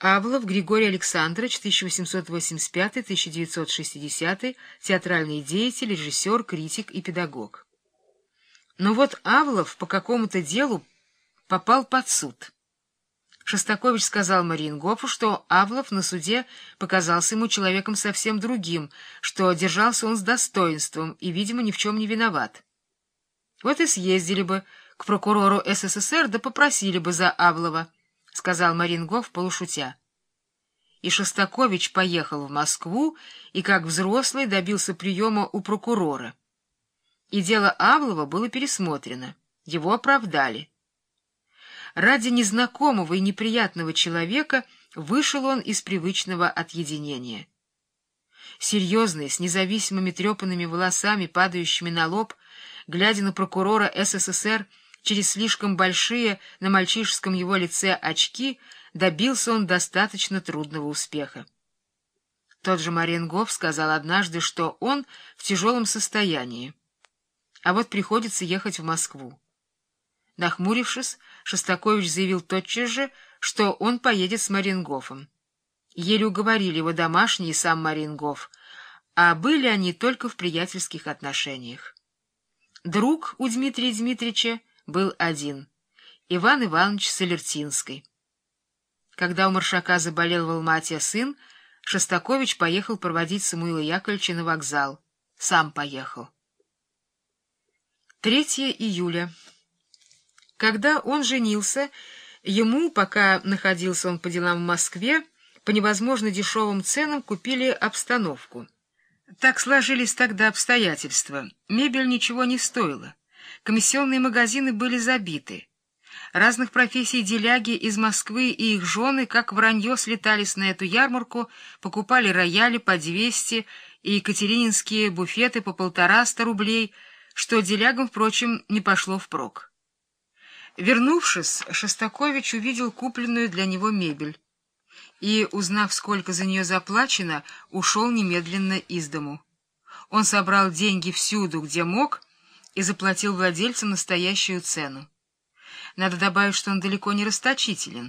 Авлов Григорий Александрович, 1885-1960, театральный деятель, режиссер, критик и педагог. Но вот Авлов по какому-то делу попал под суд. Шостакович сказал Мариенгофу, что Авлов на суде показался ему человеком совсем другим, что держался он с достоинством и, видимо, ни в чем не виноват. Вот и съездили бы к прокурору СССР, да попросили бы за Авлова, — сказал Мариенгоф полушутя. И Шостакович поехал в Москву и, как взрослый, добился приема у прокурора. И дело Авлова было пересмотрено, его оправдали. Ради незнакомого и неприятного человека вышел он из привычного отъединения. Серьезный, с независимыми трепанными волосами, падающими на лоб, глядя на прокурора СССР через слишком большие на мальчишеском его лице очки, добился он достаточно трудного успеха. Тот же Мариенгоф сказал однажды, что он в тяжелом состоянии, а вот приходится ехать в Москву. Нахмурившись, Шостакович заявил тотчас же, что он поедет с Мариенгофом. Еле уговорили его домашние и сам Мариенгоф, а были они только в приятельских отношениях. Друг у Дмитрия Дмитриевича был один — Иван Иванович Солертинский. Когда у Маршака заболел в Алма-Ате сын, Шостакович поехал проводить Самуила Яковлевича на вокзал. Сам поехал. 3 июля. Когда он женился, ему, пока находился он по делам в Москве, по невозможно дешевым ценам купили обстановку. Так сложились тогда обстоятельства. Мебель ничего не стоила. Комиссионные магазины были забиты. Разных профессий деляги из Москвы и их жены, как вранье, слетались на эту ярмарку, покупали рояли по 200 и екатерининские буфеты по 150 рублей, что делягам, впрочем, не пошло впрок. Вернувшись, Шостакович увидел купленную для него мебель и, узнав, сколько за нее заплачено, ушел немедленно из дому. Он собрал деньги всюду, где мог, и заплатил владельцам настоящую цену. Надо добавить, что он далеко не расточителен.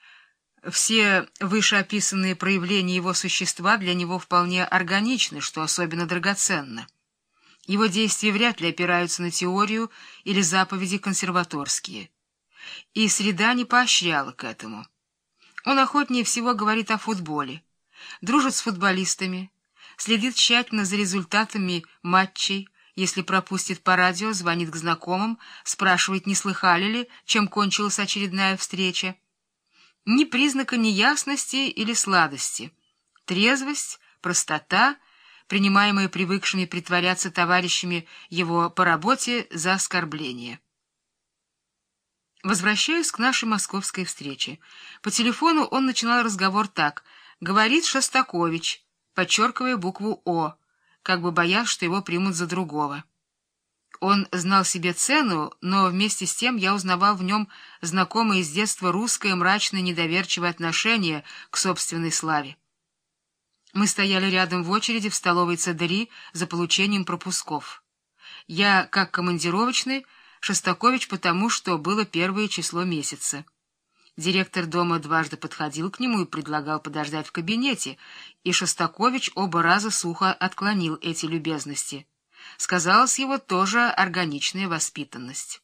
Все вышеописанные проявления его существа для него вполне органичны, что особенно драгоценно. Его действия вряд ли опираются на теорию или заповеди консерваторские. И среда не поощряла к этому. Он охотнее всего говорит о футболе, дружит с футболистами, следит тщательно за результатами матчей, если пропустит по радио, звонит к знакомым, спрашивает, не слыхали ли, чем кончилась очередная встреча. Ни признака неясности или сладости. Трезвость, простота, принимаемые привыкшими притворяться товарищами его по работе за оскорбление. Возвращаюсь к нашей московской встрече. По телефону он начинал разговор так: «Говорит Шостакович», подчеркивая букву «О», как бы боясь, что его примут за другого. Он знал себе цену, но вместе с тем я узнавал в нем знакомое с детства русское мрачное недоверчивое отношение к собственной славе. Мы стояли рядом в очереди в столовой Цадари за получением пропусков. Я как командировочный, Шостакович потому, что было 1 число месяца. Директор дома дважды подходил к нему и предлагал подождать в кабинете, и Шостакович оба раза сухо отклонил эти любезности. Сказалась его тоже органичная воспитанность.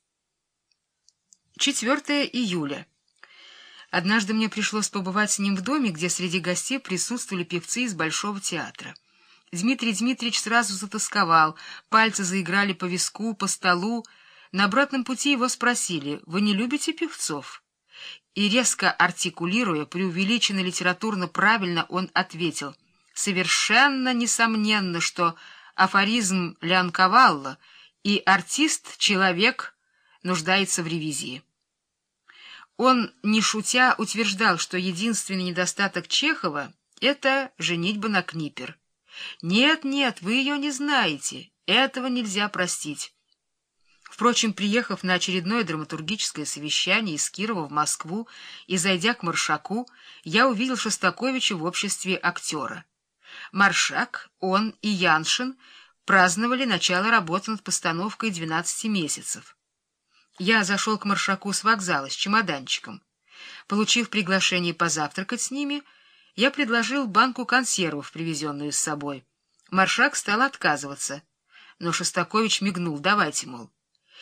4 июля. Однажды мне пришлось побывать с ним в доме, где среди гостей присутствовали певцы из Большого театра. Дмитрий Дмитриевич сразу затосковал, пальцы заиграли по виску, по столу. На обратном пути его спросили: «Вы не любите певцов?» И, резко артикулируя, преувеличенно литературно правильно, он ответил: «Совершенно несомненно, что афоризм Леонкавалло и артист-человек нуждается в ревизии». Он, не шутя, утверждал, что единственный недостаток Чехова — это женитьба на Книпер. «Нет, нет, вы ее не знаете, этого нельзя простить». Впрочем, приехав на очередное драматургическое совещание из Кирова в Москву и зайдя к Маршаку, я увидел Шостаковича в обществе актера. Маршак, он и Яншин праздновали начало работы над постановкой 12 месяцев. Я зашел к Маршаку с вокзала с чемоданчиком. Получив приглашение позавтракать с ними, я предложил банку консервов, привезенную с собой. Маршак стал отказываться, но Шостакович мигнул: «Давайте, мол».